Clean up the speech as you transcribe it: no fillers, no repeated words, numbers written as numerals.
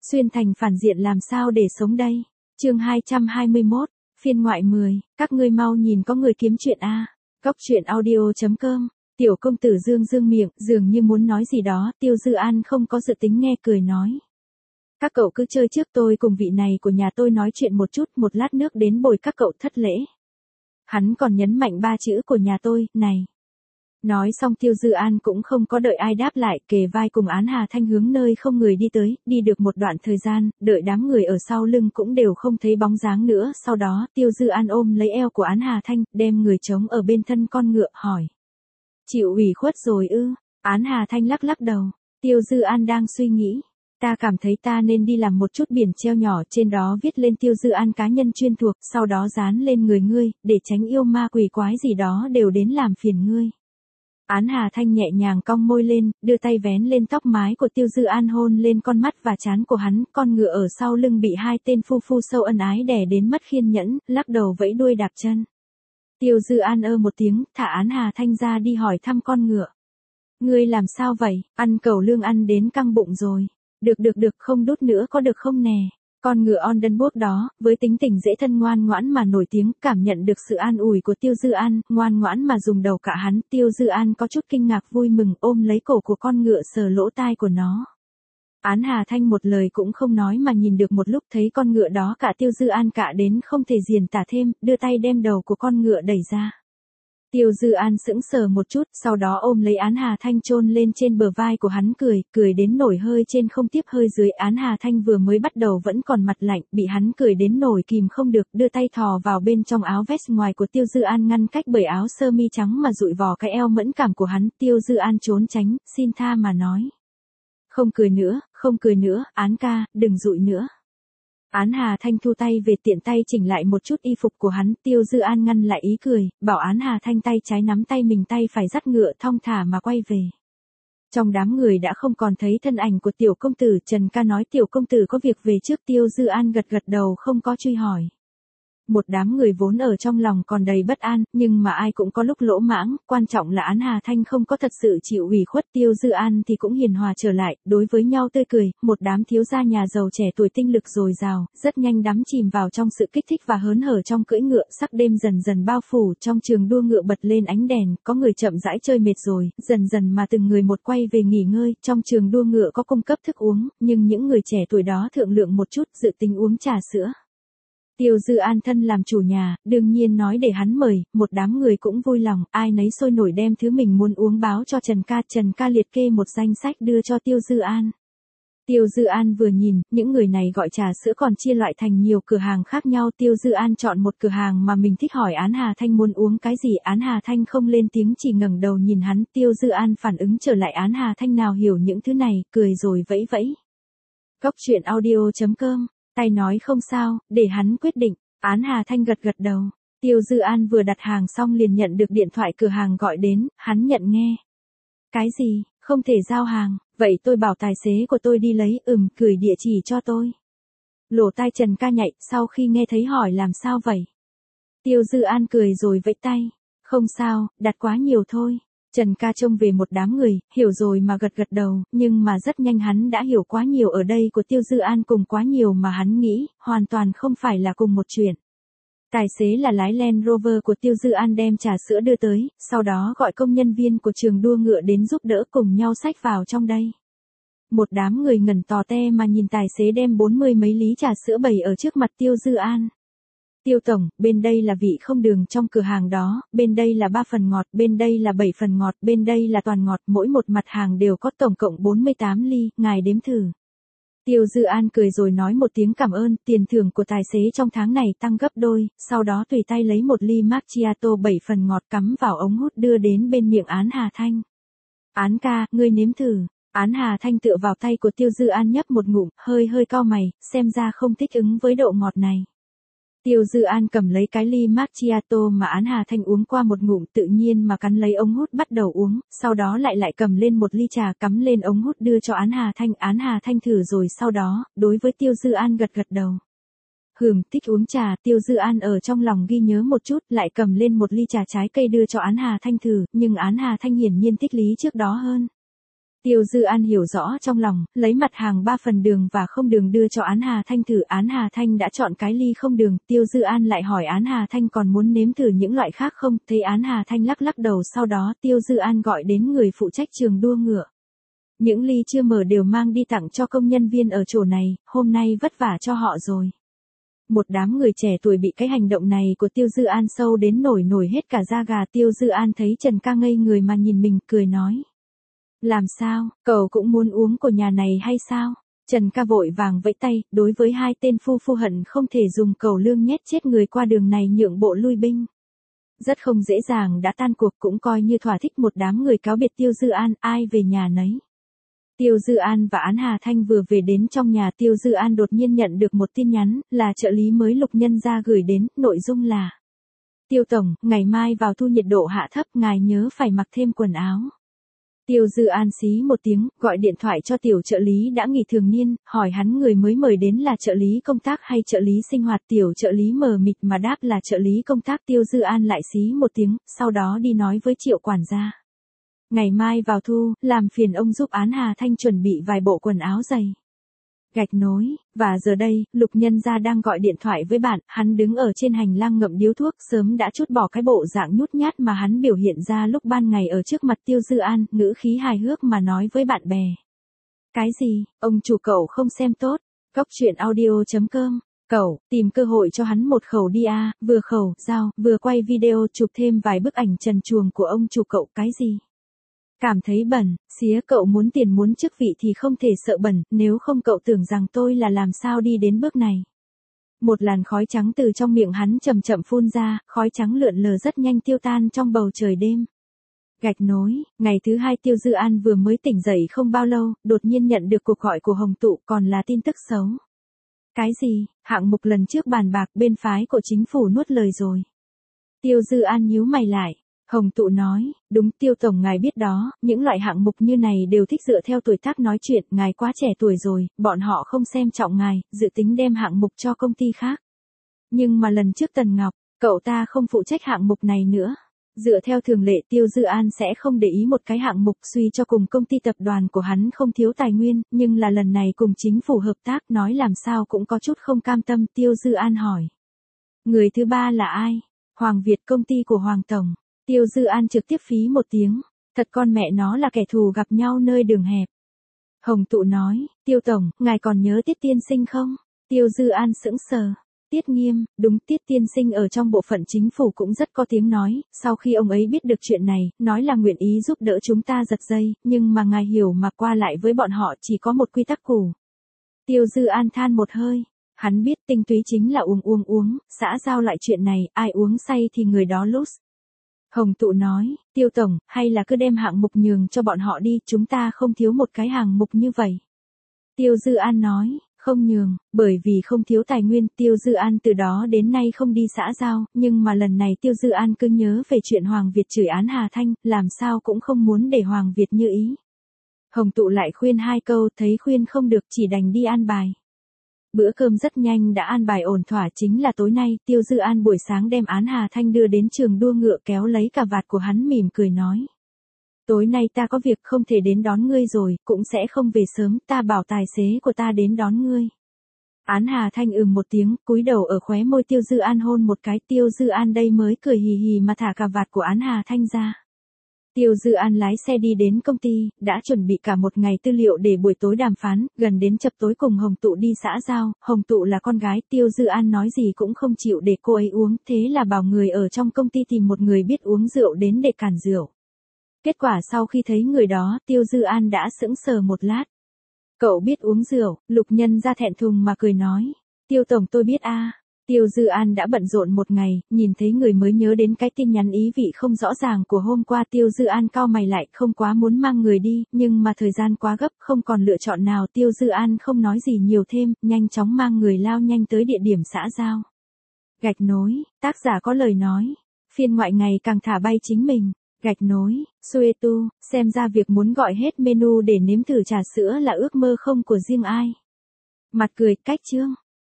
Xuyên thành phản diện làm sao để sống đây? Chương 221, phiên ngoại 10, các ngươi mau nhìn có người kiếm chuyện a. Góc truyện audio.com. Tiểu công tử dương miệng, dường như muốn nói gì đó, Tiêu Dư An không có dự tính nghe cười nói. Các cậu cứ chơi trước, tôi cùng vị này của nhà tôi nói chuyện một chút, một lát nước đến bồi các cậu thất lễ. Hắn còn nhấn mạnh 3 chữ của nhà tôi, này. Nói xong Tiêu Dư An cũng không có đợi ai đáp lại, kề vai cùng Án Hà Thanh hướng nơi không người đi tới, đi được một đoạn thời gian, đợi đám người ở sau lưng cũng đều không thấy bóng dáng nữa, sau đó Tiêu Dư An ôm lấy eo của Án Hà Thanh, đem người trống ở bên thân con ngựa, hỏi. Chịu ủy khuất rồi ư? Án Hà Thanh lắc lắc đầu. Tiêu Dư An đang suy nghĩ. Ta cảm thấy ta nên đi làm một chút biển treo nhỏ, trên đó viết lên Tiêu Dư An cá nhân chuyên thuộc, sau đó dán lên người ngươi, để tránh yêu ma quỷ quái gì đó đều đến làm phiền ngươi. Án Hà Thanh nhẹ nhàng cong môi lên, đưa tay vén lên tóc mái của Tiêu Dư An, hôn lên con mắt và trán của hắn, con ngựa ở sau lưng bị hai tên phu phu sâu ân ái đè đến mất kiên nhẫn, lắc đầu vẫy đuôi đạp chân. Tiêu Dư An một tiếng, thả Án Hà Thanh ra đi hỏi thăm con ngựa. Ngươi làm sao vậy, ăn cẩu lương ăn đến căng bụng rồi. Được, không đút nữa có được không nè. Con ngựa Oldenburg đó, với tính tình dễ thân ngoan ngoãn mà nổi tiếng, cảm nhận được sự an ủi của Tiêu Dư An, ngoan ngoãn mà dùng đầu cạ hắn. Tiêu Dư An có chút kinh ngạc vui mừng, ôm lấy cổ của con ngựa sờ lỗ tai của nó. Án Hà Thanh một lời cũng không nói mà nhìn được một lúc, thấy con ngựa đó cạ Tiêu Dư An cạ đến không thể diễn tả thêm, đưa tay đem đầu của con ngựa đẩy ra. Tiêu Dư An sững sờ một chút, sau đó ôm lấy Án Hà Thanh chôn lên trên bờ vai của hắn, cười đến nổi hơi trên không tiếp hơi dưới. Án Hà Thanh vừa mới bắt đầu vẫn còn mặt lạnh, bị hắn cười đến nổi kìm không được, đưa tay thò vào bên trong áo vest ngoài của Tiêu Dư An, ngăn cách bởi áo sơ mi trắng mà dụi vò cái eo mẫn cảm của hắn. Tiêu Dư An trốn tránh, xin tha mà nói. Không cười nữa, Án ca, đừng dụi nữa. Án Hà Thanh thu tay về, tiện tay chỉnh lại một chút y phục của hắn. Tiêu Dư An ngăn lại ý cười, bảo Án Hà Thanh tay trái nắm tay mình, tay phải dắt ngựa thong thả mà quay về. Trong đám người đã không còn thấy thân ảnh của tiểu công tử. Trần ca nói tiểu công tử có việc về trước. Tiêu Dư An gật đầu không có truy hỏi. Một đám người vốn ở trong lòng còn đầy bất an, nhưng mà ai cũng có lúc lỗ mãng, quan trọng là Án Hà Thanh không có thật sự chịu ủy khuất. Tiêu Dư An thì cũng hiền hòa trở lại, đối với nhau tươi cười, một đám thiếu gia nhà giàu trẻ tuổi tinh lực dồi dào, rất nhanh đắm chìm vào trong sự kích thích và hớn hở trong cưỡi ngựa. Sắc đêm dần dần bao phủ, trong trường đua ngựa bật lên ánh đèn, có người chậm rãi chơi mệt rồi, dần mà từng người một quay về nghỉ ngơi. Trong trường đua ngựa có cung cấp thức uống, nhưng những người trẻ tuổi đó thượng lượng một chút, dự tính uống trà sữa. Tiêu Dư An thân làm chủ nhà, đương nhiên nói để hắn mời, một đám người cũng vui lòng, ai nấy sôi nổi đem thứ mình muốn uống báo cho Trần ca liệt kê một danh sách đưa cho Tiêu Dư An. Tiêu Dư An vừa nhìn, những người này gọi trà sữa còn chia loại thành nhiều cửa hàng khác nhau. Tiêu Dư An chọn một cửa hàng mà mình thích, hỏi Án Hà Thanh muốn uống cái gì. Án Hà Thanh không lên tiếng, chỉ ngẩng đầu nhìn hắn. Tiêu Dư An phản ứng trở lại, Án Hà Thanh nào hiểu những thứ này, cười rồi vẫy vẫy. Góc truyện audio.com. Tay nói không sao, để hắn quyết định. Án Hà Thanh gật đầu. Tiêu Dư An vừa đặt hàng xong liền nhận được điện thoại cửa hàng gọi đến, hắn nhận nghe. Cái gì, không thể giao hàng, vậy tôi bảo tài xế của tôi đi lấy, gửi địa chỉ cho tôi. Lỗ tai Trần ca nhạy, sau khi nghe thấy hỏi làm sao vậy? Tiêu Dư An cười rồi vẫy tay. Không sao, đặt quá nhiều thôi. Trần ca trông về một đám người, hiểu rồi mà gật đầu, nhưng mà rất nhanh hắn đã hiểu quá nhiều ở đây của Tiêu Dư An cùng quá nhiều mà hắn nghĩ, hoàn toàn không phải là cùng một chuyện. Tài xế là lái Land Rover của Tiêu Dư An đem trà sữa đưa tới, sau đó gọi công nhân viên của trường đua ngựa đến giúp đỡ, cùng nhau xách vào trong đây. Một đám người ngẩn tò te mà nhìn tài xế đem 40 mấy lý trà sữa bày ở trước mặt Tiêu Dư An. Tiêu tổng, bên đây là vị không đường trong cửa hàng đó, bên đây là 3 phần ngọt, bên đây là 7 phần ngọt, bên đây là toàn ngọt, mỗi một mặt hàng đều có tổng cộng 48 ly, ngài đếm thử. Tiêu Dư An cười rồi nói một tiếng cảm ơn, tiền thưởng của tài xế trong tháng này tăng gấp đôi, sau đó tùy tay lấy một ly macchiato 7 phần ngọt cắm vào ống hút đưa đến bên miệng Án Hà Thanh. Án ca, ngươi nếm thử. Án Hà Thanh tựa vào tay của Tiêu Dư An nhấp một ngụm, hơi cau mày, xem ra không thích ứng với độ ngọt này. Tiêu Dư An cầm lấy cái ly macchiato mà Án Hà Thanh uống qua một ngụm, tự nhiên mà cắn lấy ống hút bắt đầu uống, sau đó lại cầm lên một ly trà cắm lên ống hút đưa cho Án Hà Thanh. Án Hà Thanh thử rồi sau đó, đối với Tiêu Dư An gật đầu. Thích uống trà. Tiêu Dư An ở trong lòng ghi nhớ một chút, lại cầm lên một ly trà trái cây đưa cho Án Hà Thanh thử, nhưng Án Hà Thanh hiển nhiên thích lý trước đó hơn. Tiêu Dư An hiểu rõ trong lòng, lấy mặt hàng 3 phần đường và không đường đưa cho Án Hà Thanh thử. Án Hà Thanh đã chọn cái ly không đường, Tiêu Dư An lại hỏi Án Hà Thanh còn muốn nếm thử những loại khác không, thấy Án Hà Thanh lắc lắc đầu. Sau đó Tiêu Dư An gọi đến người phụ trách trường đua ngựa. Những ly chưa mở đều mang đi tặng cho công nhân viên ở chỗ này, hôm nay vất vả cho họ rồi. Một đám người trẻ tuổi bị cái hành động này của Tiêu Dư An sâu đến nổi hết cả da gà. Tiêu Dư An thấy Trần Ca ngây người mà nhìn mình, cười nói. Làm sao, cậu cũng muốn uống của nhà này hay sao? Trần Ca vội vàng vẫy tay, đối với hai tên phu hận không thể dùng cẩu lương nhét chết người qua đường này nhượng bộ lui binh. Rất không dễ dàng đã tan cuộc, cũng coi như thỏa thích. Một đám người cáo biệt Tiêu Dư An, ai về nhà nấy. Tiêu Dư An và Án Hà Thanh vừa về đến trong nhà, Tiêu Dư An đột nhiên nhận được một tin nhắn, là trợ lý mới Lục Nhân Gia gửi đến, nội dung là: Tiêu tổng, ngày mai vào thu nhiệt độ hạ thấp, ngài nhớ phải mặc thêm quần áo. Tiêu Dư An xí một tiếng, gọi điện thoại cho tiểu trợ lý đã nghỉ thường niên, hỏi hắn người mới mời đến là trợ lý công tác hay trợ lý sinh hoạt. Tiểu trợ lý mờ mịt mà đáp là trợ lý công tác. Tiêu Dư An lại xí một tiếng, sau đó đi nói với Triệu quản gia. Ngày mai vào thu, làm phiền ông giúp Án Hà Thanh chuẩn bị vài bộ quần áo giày. Gạch nối, và giờ đây, Lục Nhân Gia đang gọi điện thoại với bạn, hắn đứng ở trên hành lang ngậm điếu thuốc, sớm đã trút bỏ cái bộ dạng nhút nhát mà hắn biểu hiện ra lúc ban ngày ở trước mặt Tiêu Dư An, ngữ khí hài hước mà nói với bạn bè. Cái gì, ông chủ cậu không xem tốt, coctruyện.audio.com, cậu, tìm cơ hội cho hắn một khẩu đi a, vừa khẩu, dao, vừa quay video chụp thêm vài bức ảnh trần truồng của ông chủ cậu. Cái gì? Cảm thấy bẩn, xía cậu muốn tiền muốn chức vị thì không thể sợ bẩn, nếu không cậu tưởng rằng tôi là làm sao đi đến bước này. Một làn khói trắng từ trong miệng hắn chậm chậm phun ra, khói trắng lượn lờ rất nhanh tiêu tan trong bầu trời đêm. Gạch nối, ngày thứ hai Tiêu Dư An vừa mới tỉnh dậy không bao lâu, đột nhiên nhận được cuộc gọi của Hồng Tụ, còn là tin tức xấu. Cái gì, hạng mục lần trước bàn bạc bên phái của chính phủ nuốt lời rồi. Tiêu Dư An nhíu mày lại. Hồng Tụ nói, đúng Tiêu tổng ngài biết đó, những loại hạng mục như này đều thích dựa theo tuổi tác nói chuyện, ngài quá trẻ tuổi rồi, bọn họ không xem trọng ngài, dự tính đem hạng mục cho công ty khác. Nhưng mà lần trước Tần Ngọc, cậu ta không phụ trách hạng mục này nữa. Dựa theo thường lệ Tiêu Dư An sẽ không để ý một cái hạng mục suy cho cùng công ty tập đoàn của hắn không thiếu tài nguyên, nhưng là lần này cùng chính phủ hợp tác nói làm sao cũng có chút không cam tâm. Tiêu Dư An hỏi. Người thứ ba là ai? Hoàng Việt, công ty của Hoàng Tổng. Tiêu Dư An trực tiếp phí một tiếng, thật con mẹ nó là kẻ thù gặp nhau nơi đường hẹp. Hồng Tụ nói, Tiêu tổng, ngài còn nhớ Tiết tiên sinh không? Tiêu Dư An sững sờ. Tiết Nghiêm, đúng, Tiết tiên sinh ở trong bộ phận chính phủ cũng rất có tiếng nói, sau khi ông ấy biết được chuyện này, nói là nguyện ý giúp đỡ chúng ta giật dây, nhưng mà ngài hiểu mà qua lại với bọn họ chỉ có một quy tắc cũ. Tiêu Dư An than một hơi. Hắn biết tinh túy chính là uống, xã giao lại chuyện này, ai uống say thì người đó lose. Hồng Tụ nói, Tiêu tổng, hay là cứ đem hạng mục nhường cho bọn họ đi, chúng ta không thiếu một cái hàng mục như vậy. Tiêu Dư An nói, không nhường, bởi vì không thiếu tài nguyên. Tiêu Dư An từ đó đến nay không đi xã giao, nhưng mà lần này Tiêu Dư An cứ nhớ về chuyện Hoàng Việt chửi Án Hà Thanh, làm sao cũng không muốn để Hoàng Việt như ý. Hồng Tụ lại khuyên hai câu, thấy khuyên không được chỉ đành đi an bài. Bữa cơm rất nhanh đã an bài ổn thỏa, chính là tối nay. Tiêu Dư An buổi sáng đem Án Hà Thanh đưa đến trường đua ngựa, kéo lấy cà vạt của hắn mỉm cười nói. Tối nay ta có việc không thể đến đón ngươi rồi, cũng sẽ không về sớm, ta bảo tài xế của ta đến đón ngươi. Án Hà Thanh một tiếng, cúi đầu ở khóe môi Tiêu Dư An hôn một cái. Tiêu Dư An đây mới cười hì hì mà thả cà vạt của Án Hà Thanh ra. Tiêu Dư An lái xe đi đến công ty, đã chuẩn bị cả một ngày tư liệu để buổi tối đàm phán, gần đến chập tối cùng Hồng Tụ đi xã giao. Hồng Tụ là con gái, Tiêu Dư An nói gì cũng không chịu để cô ấy uống, thế là bảo người ở trong công ty tìm một người biết uống rượu đến để cản rượu. Kết quả sau khi thấy người đó, Tiêu Dư An đã sững sờ một lát. Cậu biết uống rượu, Lục Nhân Gia thẹn thùng mà cười nói. Tiêu tổng tôi biết a. Tiêu Dư An đã bận rộn một ngày, nhìn thấy người mới nhớ đến cái tin nhắn ý vị không rõ ràng của hôm qua. Tiêu Dư An cau mày lại, không quá muốn mang người đi, nhưng mà thời gian quá gấp, không còn lựa chọn nào. Tiêu Dư An không nói gì nhiều thêm, nhanh chóng mang người lao nhanh tới địa điểm xã giao. Gạch nối, tác giả có lời nói, phiên ngoại ngày càng thả bay chính mình. Gạch nối, Suetu, xem ra việc muốn gọi hết menu để nếm thử trà sữa là ước mơ không của riêng ai. Mặt cười, cách chương.